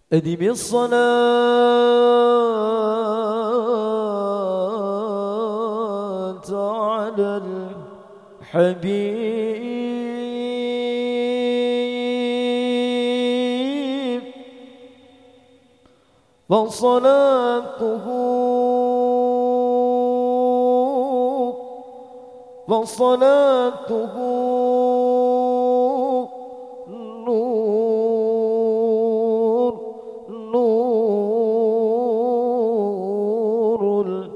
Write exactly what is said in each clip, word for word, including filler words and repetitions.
أدم الصلاة على الحبيب فصلاته فصلاته نور نور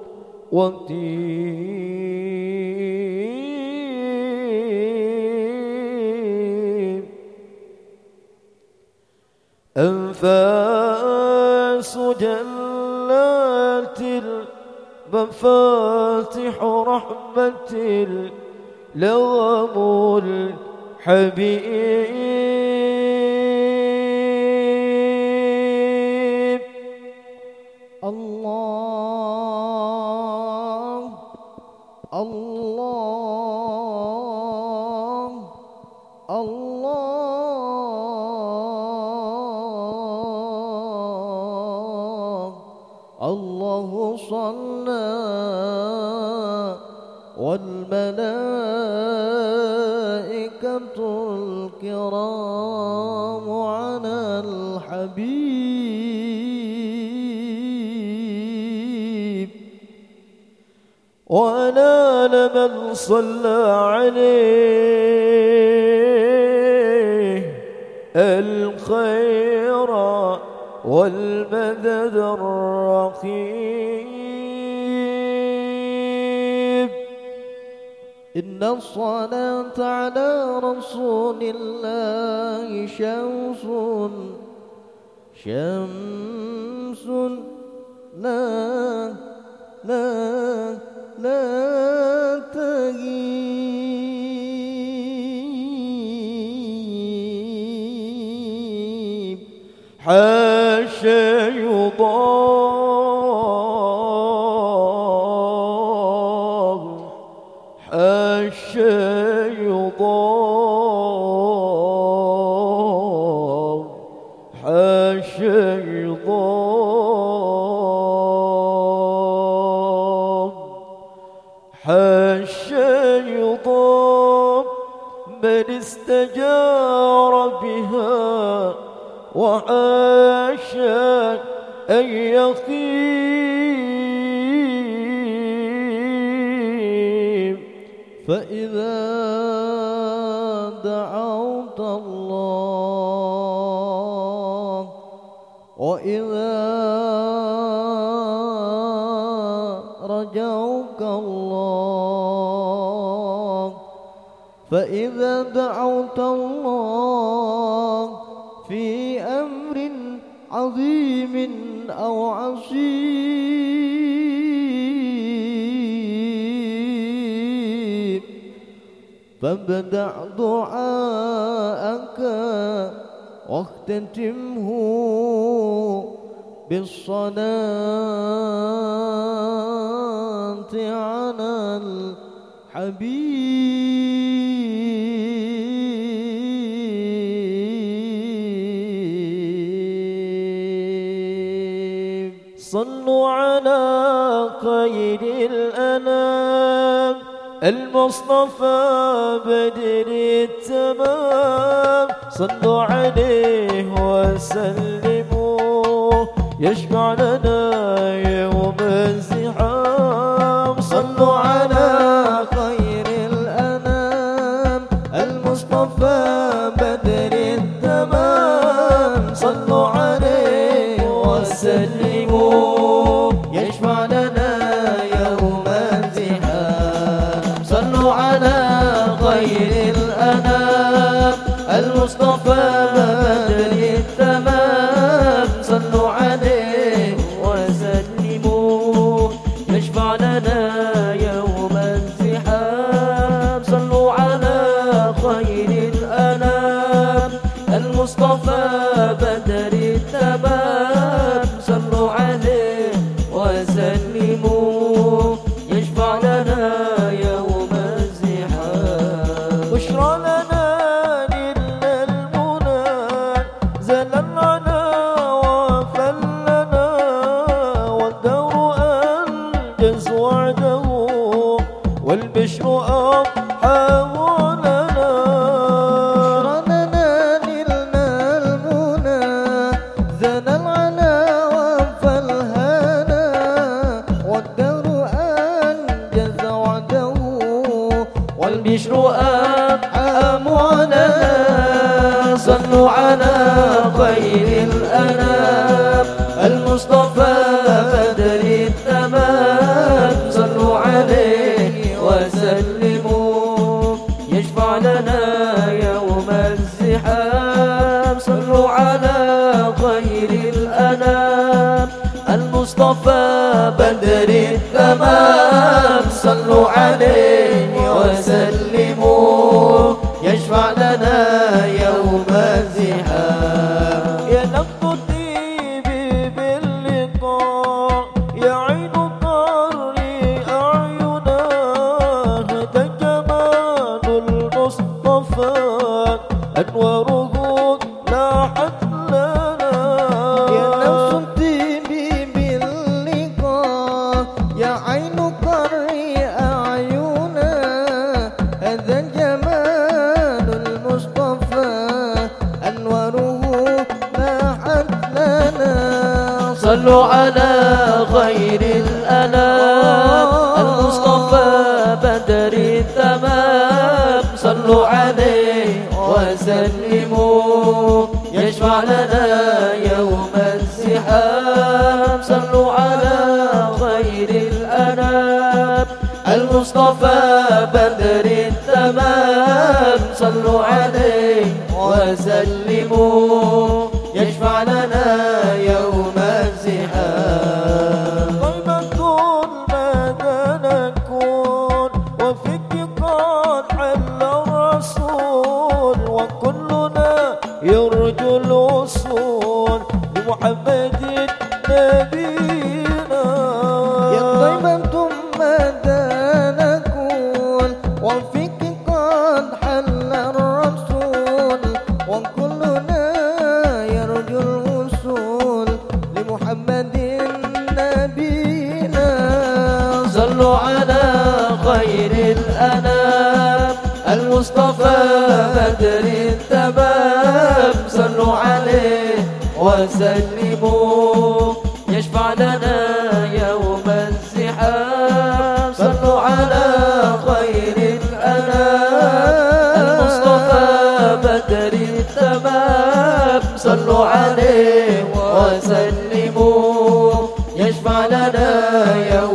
الوتيب أنفاس جلات المفاتح رحمة لغم الحبيب الله الله الله الله صلى والملائكة الكرام على الحبيب ونال من صلى عليه الخير والمدد الرقيب إن الصلاة على رسول الله شمس شمس لا لا لا تغيب حاشا يضام حاشا يضام حاشا يضام حاشا يضام من استجار بها وحاشا أن يخيب فإذا دعوت الله وإذا رجوك الله فإذا دعوت الله في أمر عظيم أو عصيب فابدأ دعاءك واختتمه بالصلاة على الحبيب صلوا على خير الأنام المصطفى بدر التمام صلوا عليه وسلموا يشفع لنا يوم الزحام صلوا على خير الأنام المصطفى بدر التمام صلوا عليه وسلموا يشفع لنا يوم الزحام صلوا على خير الأنام المصطفى بدر التمام صلوا عليه وسلموا يشفع لنا يوم الزحام صلوا على خير الأنام المصطفى بدر التمام صلوا عليه وسلموا يشفع لنا يوم الزحام بشرى لنا للمنى زل العنا خير الأنام المصطفى بدر التمام صلوا عليه وسلموا يشفع لنا يوم الزحام صلوا على خير الأنام المصطفى بدر التمام صلوا عليه وسلموا يشفع لنا يوم الزحام يا نبض الطيب باللقاء يا عين قري أعينا هدى جمال المصطفى أنواره لاحت لنا يا نفس الطيب باللقاء يا عين قري أعينا هذا جمال المصطفى أنواره لاحت لنا صلوا على خير الأنام المصطفى بدر التمام صلوا عليه وسلموا يشفع لنا يوم الزحام صلوا على خير الأنام المصطفى بدر التمام صلوا عليه وسلموا يشفع لنا يوم الزحام طيبة ماذا نكون وفيك قد حل الرسول وكلنا يرجو الوصول بمحمد نبينا يا طيبة ماذا نكون وفيك قد حل الرسول وكلنا يرجو الوصول لمحمد نبينا صلوا على خير الأنام المصطفى بدر التمام صلوا عليه وسلموا يشفع لنا يوم الزحام صلوا على خير الأنام المصطفى بدر التمام صلوا عليه وسلموا يشفع لنا يوم